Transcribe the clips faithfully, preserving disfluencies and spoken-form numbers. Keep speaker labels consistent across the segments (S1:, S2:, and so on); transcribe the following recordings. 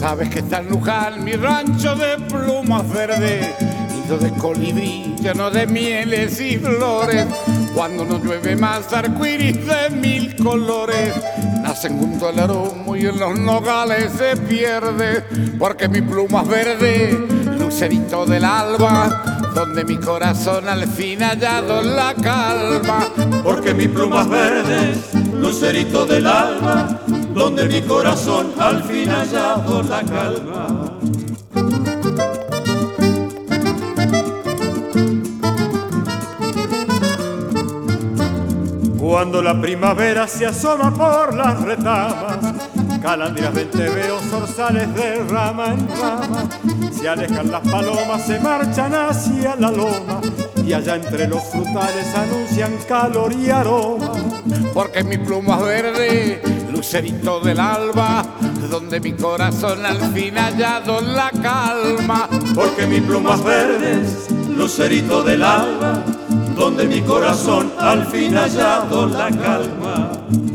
S1: Sabes que está en Luján mi rancho de plumas verdes, nido de colibrí lleno de mieles y flores. Cuando no llueve más, arcoíris de mil colores nacen junto al aromo y en los nogales se pierde. Porque mi pluma es verde, lucerito del alba, donde mi corazón al fin ha hallado la calma.
S2: Porque mi pluma es verde, lucerito del alma, donde mi corazón al fin ha hallado la calma. Cuando la primavera se asoma por las retamas, calandrias del tebeo, zorzales de rama en rama, se alejan las palomas, se marchan hacia la loma, y allá entre los frutales anuncian calor y aroma.
S1: Porque mi pluma es verde, lucerito del alba, donde mi corazón al fin ha hallado la calma.
S2: Porque mi pluma es verde, lucerito del alba, donde mi corazón al fin ha hallado la calma.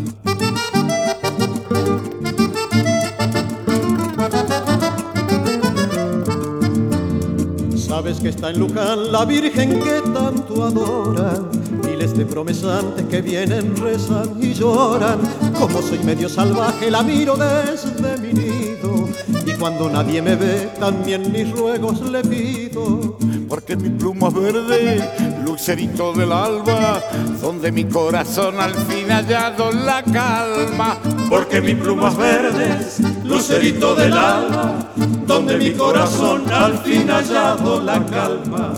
S3: Sabes que está en Luján la Virgen que tanto adoran, miles de promesantes que vienen, rezan y lloran. Como soy medio salvaje la miro desde mi nido, y cuando nadie me ve también mis ruegos le pido.
S1: Porque mi pluma es verde, lucerito del alba, donde mi corazón al fin ha hallado la calma.
S2: Porque mi pluma es verde, lucerito del alba, donde mi corazón al fin ha hallado la calma.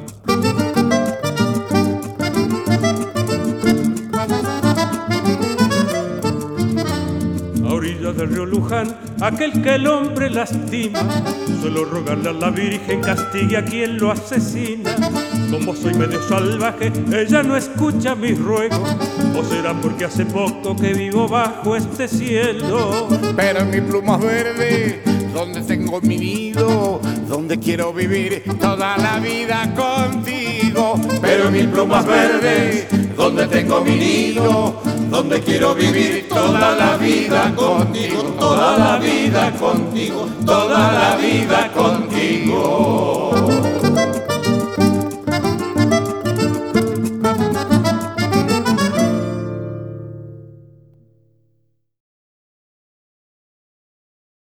S2: A orillas del río Luján, aquel que el hombre lastima, suelo rogarle a la Virgen castigue a quien lo asesina. Como soy medio salvaje, ella no escucha mis ruegos, o será porque hace poco que vivo bajo este cielo.
S1: Pero en mi pluma es verde, donde tengo mi nido, donde quiero vivir toda la vida contigo.
S2: Pero mi pluma es verde, donde tengo mi nido, donde quiero vivir toda la vida contigo, toda la vida contigo, toda la vida contigo.